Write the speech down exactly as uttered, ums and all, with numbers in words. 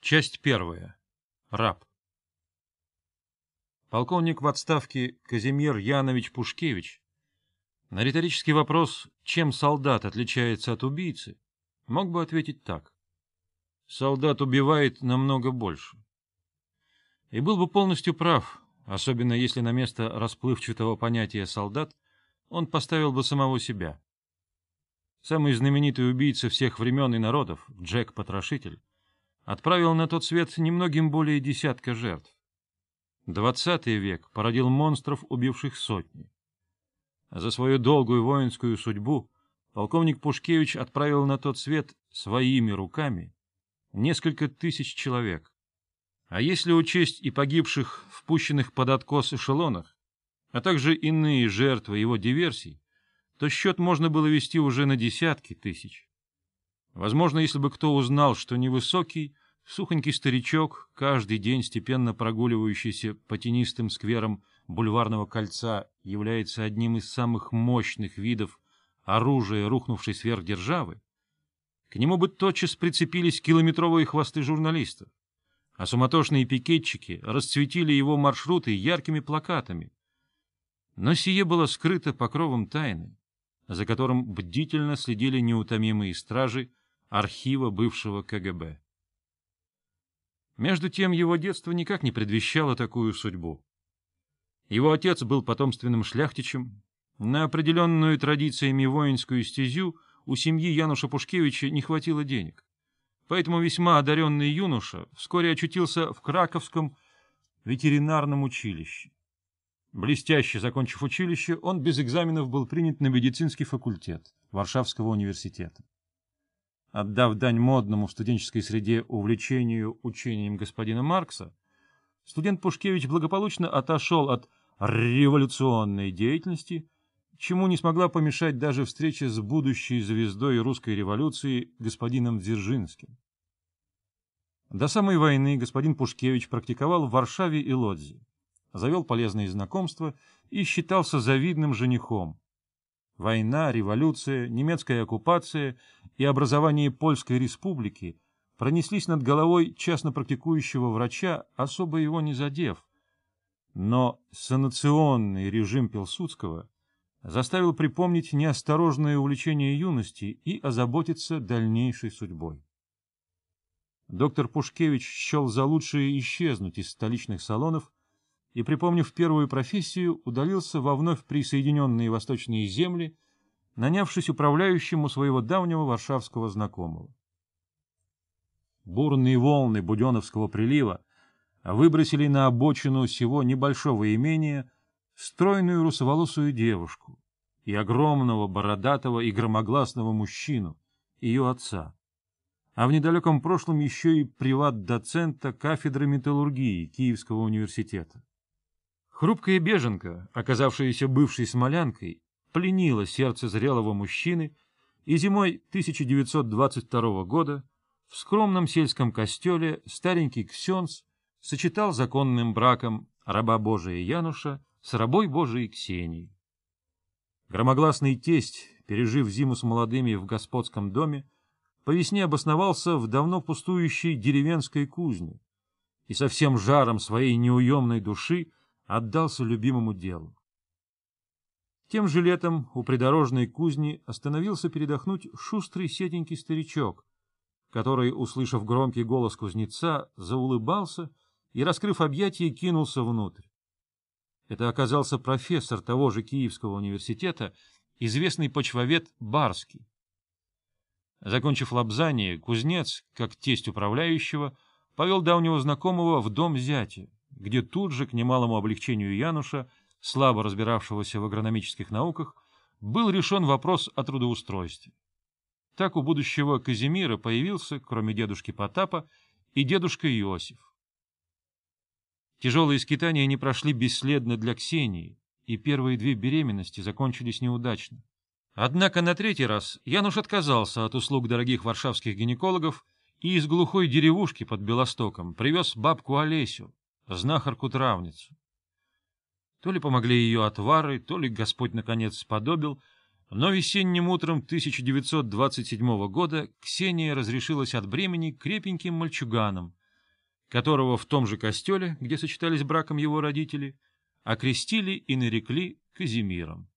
Часть первая. Раб. Полковник в отставке Казимир Янович Пушкевич на риторический вопрос, чем солдат отличается от убийцы, мог бы ответить так: солдат убивает намного больше. И был бы полностью прав, особенно если на место расплывчатого понятия «солдат» он поставил бы самого себя. Самый знаменитый убийца всех времен и народов, Джек-потрошитель, отправил на тот свет немногим более десятка жертв. Двадцатый век породил монстров, убивших сотни. За свою долгую воинскую судьбу полковник Пушкевич отправил на тот свет своими руками несколько тысяч человек. А если учесть и погибших в пущенных под откос эшелонах, а также иные жертвы его диверсий, то счет можно было вести уже на десятки тысяч. Возможно, если бы кто узнал, что невысокий, сухонький старичок, каждый день степенно прогуливающийся по тенистым скверам бульварного кольца, является одним из самых мощных видов оружия рухнувшей сверхдержавы, к нему бы тотчас прицепились километровые хвосты журналистов, а суматошные пикетчики расцветили его маршруты яркими плакатами. Но сие было скрыто покровом тайны, за которым бдительно следили неутомимые стражи архива бывшего ка гэ бэ. Между тем его детство никак не предвещало такую судьбу. Его отец был потомственным шляхтичем. На определенную традициями воинскую стезю у семьи Януша Пушкевича не хватило денег. Поэтому весьма одаренный юноша вскоре очутился в Краковском ветеринарном училище. Блестяще закончив училище, он без экзаменов был принят на медицинский факультет Варшавского университета. Отдав дань модному в студенческой среде увлечению учением господина Маркса, студент Пушкевич благополучно отошел от революционной деятельности, чему не смогла помешать даже встреча с будущей звездой русской революции господином Дзержинским. До самой войны господин Пушкевич практиковал в Варшаве и Лодзи, завел полезные знакомства и считался завидным женихом. Война, революция, немецкая оккупация и образование Польской республики пронеслись над головой частно практикующего врача, особо его не задев. Но санационный режим Пилсудского заставил припомнить неосторожное увлечение юности и озаботиться дальнейшей судьбой. Доктор Пушкевич счел за лучшее исчезнуть из столичных салонов и, припомнив первую профессию, удалился во вновь присоединенные восточные земли, нанявшись управляющим у своего давнего варшавского знакомого. Бурные волны Буденновского прилива выбросили на обочину сего небольшого имения стройную русоволосую девушку и огромного бородатого и громогласного мужчину, ее отца, а в недалеком прошлом еще и приват-доцента кафедры металлургии Киевского университета. Хрупкая беженка, оказавшаяся бывшей смолянкой, пленила сердце зрелого мужчины, и зимой тысяча девятьсот двадцать второго года в скромном сельском костеле старенький ксенц сочетал законным браком раба Божия Януша с рабой Божией Ксенией. Громогласный тесть, пережив зиму с молодыми в господском доме, по весне обосновался в давно пустующей деревенской кузне и со всем жаром своей неуемной души отдался любимому делу. Тем же летом у придорожной кузни остановился передохнуть шустрый седенький старичок, который, услышав громкий голос кузнеца, заулыбался и, раскрыв объятия, кинулся внутрь. Это оказался профессор того же Киевского университета, известный почвовед Барский. Закончив лобзание, кузнец, как тесть управляющего, повел давнего знакомого в дом зятя, где тут же, к немалому облегчению Януша, слабо разбиравшегося в агрономических науках, был решен вопрос о трудоустройстве. Так у будущего Казимира появился, кроме дедушки Потапа, и дедушка Иосиф. Тяжелые скитания не прошли бесследно для Ксении, и первые две беременности закончились неудачно. Однако на третий раз Януш отказался от услуг дорогих варшавских гинекологов и из глухой деревушки под Белостоком привез бабку Олесю, знахарку-травницу. То ли помогли ее отвары, то ли Господь наконец сподобил, но весенним утром тысяча девятьсот двадцать седьмого года Ксения разрешилась от бремени крепеньким мальчуганом, которого в том же костеле, где сочетались браком его родители, окрестили и нарекли Казимиром.